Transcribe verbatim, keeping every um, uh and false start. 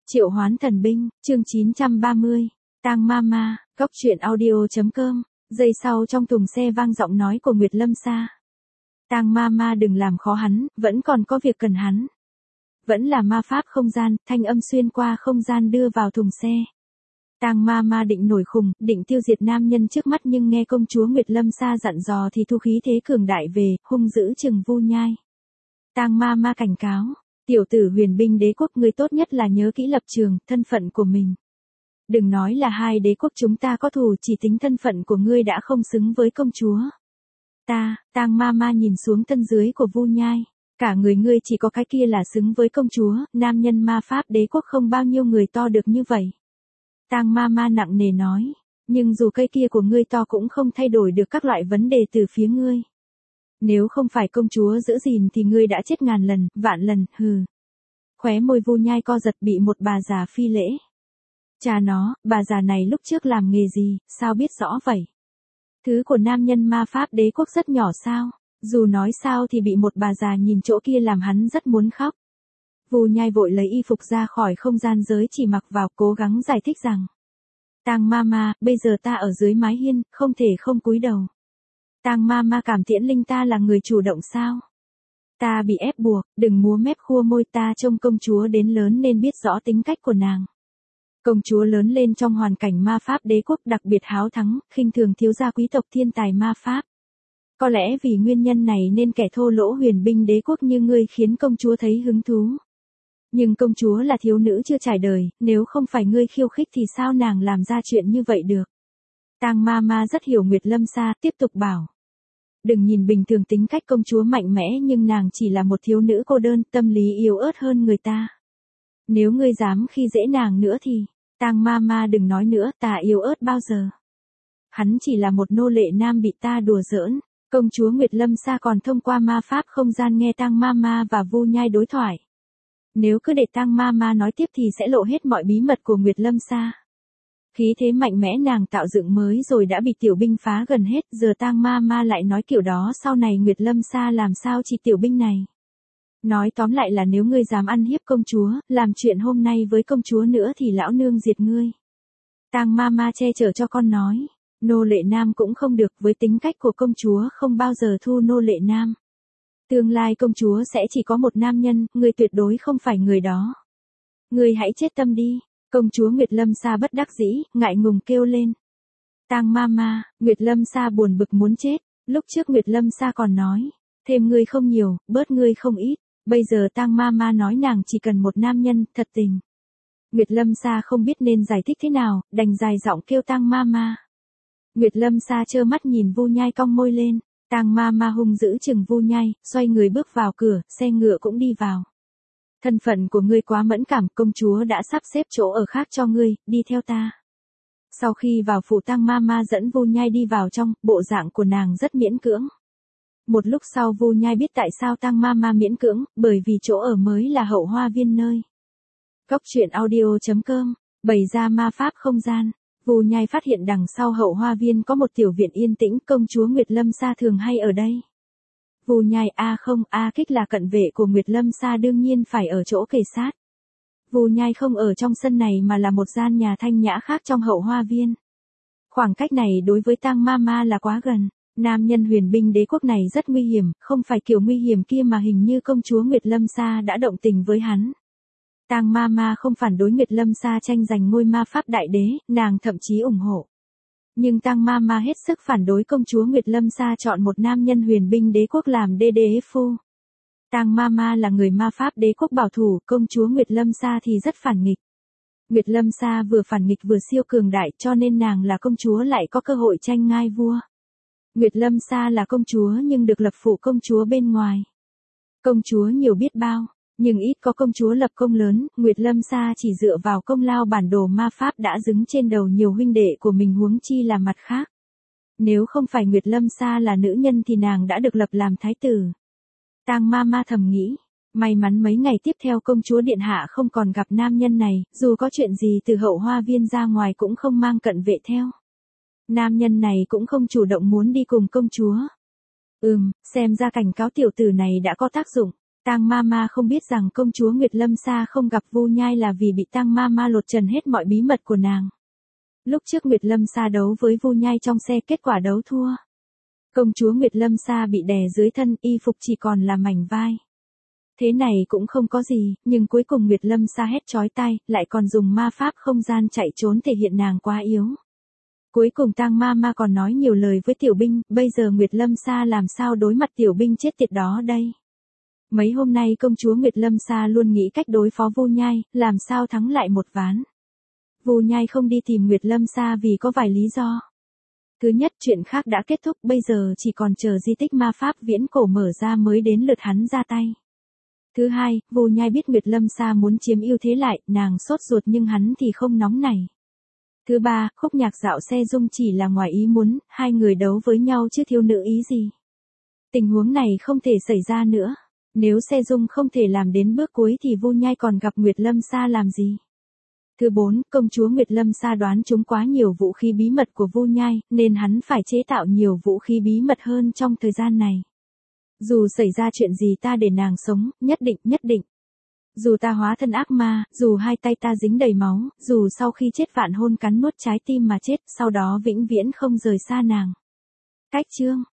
Triệu Hoán Thần Binh, chương chín trăm ba mươi. Tang Mama, góc truyện audio chấm com. Giây sau trong thùng xe vang giọng nói của Nguyệt Lâm Sa. Tang Mama đừng làm khó hắn, vẫn còn có việc cần hắn. Vẫn là ma pháp không gian, thanh âm xuyên qua không gian đưa vào thùng xe. Tang Mama định nổi khùng, định tiêu diệt nam nhân trước mắt nhưng nghe công chúa Nguyệt Lâm Sa dặn dò thì thu khí thế cường đại về, hung dữ chừng Vu Nhai. Tang Mama cảnh cáo. Tiểu tử huyền binh đế quốc, ngươi tốt nhất là nhớ kỹ lập trường, thân phận của mình. Đừng nói là hai đế quốc chúng ta có thù, chỉ tính thân phận của ngươi đã không xứng với công chúa. Ta, Tang Mama nhìn xuống thân dưới của Vu Nhai. Cả người ngươi chỉ có cái kia là xứng với công chúa, nam nhân ma pháp đế quốc không bao nhiêu người to được như vậy. Tang Mama nặng nề nói, nhưng dù cây kia của ngươi to cũng không thay đổi được các loại vấn đề từ phía ngươi. Nếu không phải công chúa giữ gìn thì ngươi đã chết ngàn lần, vạn lần, hừ. Khóe môi Vu Nhai co giật, bị một bà già phi lễ. Cha nó, bà già này lúc trước làm nghề gì, sao biết rõ vậy? Thứ của nam nhân ma pháp đế quốc rất nhỏ sao? Dù nói sao thì bị một bà già nhìn chỗ kia làm hắn rất muốn khóc. Vu Nhai vội lấy y phục ra khỏi không gian giới chỉ mặc vào, cố gắng giải thích rằng. Tang Mama, bây giờ ta ở dưới mái hiên, không thể không cúi đầu. Tang Mama cảm tiễn linh, ta là người chủ động sao? Ta bị ép buộc, đừng múa mép khua môi, ta trông công chúa đến lớn nên biết rõ tính cách của nàng. Công chúa lớn lên trong hoàn cảnh ma pháp đế quốc đặc biệt háo thắng, khinh thường thiếu gia quý tộc thiên tài ma pháp. Có lẽ vì nguyên nhân này nên kẻ thô lỗ huyền binh đế quốc như ngươi khiến công chúa thấy hứng thú. Nhưng công chúa là thiếu nữ chưa trải đời, nếu không phải ngươi khiêu khích thì sao nàng làm ra chuyện như vậy được? Tang Mama rất hiểu Nguyệt Lâm Sa, tiếp tục bảo. Đừng nhìn bình thường tính cách công chúa mạnh mẽ nhưng nàng chỉ là một thiếu nữ cô đơn, tâm lý yếu ớt hơn người ta. Nếu ngươi dám khi dễ nàng nữa thì, Tang Mama đừng nói nữa, ta yếu ớt bao giờ. Hắn chỉ là một nô lệ nam bị ta đùa giỡn. Công chúa Nguyệt Lâm Sa còn thông qua ma pháp không gian nghe Tang Mama và Vu Nhai đối thoại. Nếu cứ để Tang Mama nói tiếp thì sẽ lộ hết mọi bí mật của Nguyệt Lâm Sa. Khí thế mạnh mẽ nàng tạo dựng mới rồi đã bị tiểu binh phá gần hết, giờ Tang Mama lại nói kiểu đó, sau này Nguyệt Lâm Sa làm sao chỉ tiểu binh này. Nói tóm lại là nếu ngươi dám ăn hiếp công chúa, làm chuyện hôm nay với công chúa nữa thì lão nương diệt ngươi. Tang Mama che chở cho con nói, nô lệ nam cũng không được, với tính cách của công chúa không bao giờ thu nô lệ nam. Tương lai công chúa sẽ chỉ có một nam nhân, ngươi tuyệt đối không phải người đó. Ngươi hãy chết tâm đi. Công chúa Nguyệt Lâm Sa bất đắc dĩ, ngại ngùng kêu lên. Tang Mama, Nguyệt Lâm Sa buồn bực muốn chết. Lúc trước Nguyệt Lâm Sa còn nói, thêm ngươi không nhiều, bớt ngươi không ít. Bây giờ Tang Mama nói nàng chỉ cần một nam nhân, thật tình. Nguyệt Lâm Sa không biết nên giải thích thế nào, đành dài giọng kêu Tang Mama. Nguyệt Lâm Sa trơ mắt nhìn Vu Nhai cong môi lên. Tang Mama hung dữ chừng Vu Nhai, xoay người bước vào cửa, xe ngựa cũng đi vào. Thân phận của ngươi quá mẫn cảm, công chúa đã sắp xếp chỗ ở khác cho ngươi, đi theo ta. Sau khi vào phủ, Tang Mama dẫn Vu Nhai đi vào trong, bộ dạng của nàng rất miễn cưỡng. Một lúc sau Vu Nhai biết tại sao Tang Mama miễn cưỡng, bởi vì chỗ ở mới là hậu hoa viên nơi. Góc truyện audio chấm com, bày ra ma pháp không gian. Vu Nhai phát hiện đằng sau hậu hoa viên có một tiểu viện yên tĩnh, công chúa Nguyệt Lâm Sa thường hay ở đây. Vu Nhai, a không, A Kích là cận vệ của Nguyệt Lâm Sa đương nhiên phải ở chỗ kề sát. Vu Nhai không ở trong sân này mà là một gian nhà thanh nhã khác trong hậu hoa viên. Khoảng cách này đối với Tang Mama là quá gần. Nam nhân huyền binh đế quốc này rất nguy hiểm, không phải kiểu nguy hiểm kia mà hình như công chúa Nguyệt Lâm Sa đã động tình với hắn. Tang Mama không phản đối Nguyệt Lâm Sa tranh giành ngôi ma pháp đại đế, nàng thậm chí ủng hộ. Nhưng Tang Mama hết sức phản đối công chúa Nguyệt Lâm Sa chọn một nam nhân huyền binh đế quốc làm đê đê phu. Tang Mama là người ma pháp đế quốc bảo thủ, công chúa Nguyệt Lâm Sa thì rất phản nghịch. Nguyệt Lâm Sa vừa phản nghịch vừa siêu cường đại, cho nên nàng là công chúa lại có cơ hội tranh ngai vua. Nguyệt Lâm Sa là công chúa nhưng được lập phụ công chúa bên ngoài. Công chúa nhiều biết bao, nhưng ít có công chúa lập công lớn, Nguyệt Lâm Sa chỉ dựa vào công lao bản đồ ma pháp đã đứng trên đầu nhiều huynh đệ của mình, huống chi là mặt khác. Nếu không phải Nguyệt Lâm Sa là nữ nhân thì nàng đã được lập làm thái tử. Tang Mama thầm nghĩ, may mắn mấy ngày tiếp theo công chúa điện hạ không còn gặp nam nhân này, dù có chuyện gì từ hậu hoa viên ra ngoài cũng không mang cận vệ theo. Nam nhân này cũng không chủ động muốn đi cùng công chúa. Ừm, xem ra cảnh cáo tiểu tử này đã có tác dụng. Tang Mama không biết rằng công chúa Nguyệt Lâm Sa không gặp Vu Nhai là vì bị Tang Mama lột trần hết mọi bí mật của nàng. Lúc trước Nguyệt Lâm Sa đấu với Vu Nhai trong xe, kết quả đấu thua. Công chúa Nguyệt Lâm Sa bị đè dưới thân, y phục chỉ còn là mảnh vai. Thế này cũng không có gì, nhưng cuối cùng Nguyệt Lâm Sa hét chói tai, lại còn dùng ma pháp không gian chạy trốn thể hiện nàng quá yếu. Cuối cùng Tang Mama còn nói nhiều lời với Tiểu Binh, bây giờ Nguyệt Lâm Sa làm sao đối mặt Tiểu Binh chết tiệt đó đây. Mấy hôm nay công chúa Nguyệt Lâm Sa luôn nghĩ cách đối phó Vu Nhai, làm sao thắng lại một ván. Vu Nhai không đi tìm Nguyệt Lâm Sa vì có vài lý do. Thứ nhất, chuyện khác đã kết thúc, bây giờ chỉ còn chờ di tích ma pháp viễn cổ mở ra mới đến lượt hắn ra tay. Thứ hai, Vu Nhai biết Nguyệt Lâm Sa muốn chiếm ưu thế lại, nàng sốt ruột nhưng hắn thì không nóng nảy. Thứ ba, khúc nhạc dạo xe dung chỉ là ngoài ý muốn, hai người đấu với nhau chứ thiếu nữ ý gì. Tình huống này không thể xảy ra nữa. Nếu xe dung không thể làm đến bước cuối thì Vu Nhai còn gặp Nguyệt Lâm Sa làm gì? Thứ bốn, công chúa Nguyệt Lâm Sa đoán trúng quá nhiều vũ khí bí mật của Vu Nhai, nên hắn phải chế tạo nhiều vũ khí bí mật hơn trong thời gian này. Dù xảy ra chuyện gì ta để nàng sống, nhất định, nhất định. Dù ta hóa thân ác ma, dù hai tay ta dính đầy máu, dù sau khi chết vạn hôn cắn nuốt trái tim mà chết, sau đó vĩnh viễn không rời xa nàng. Cách chương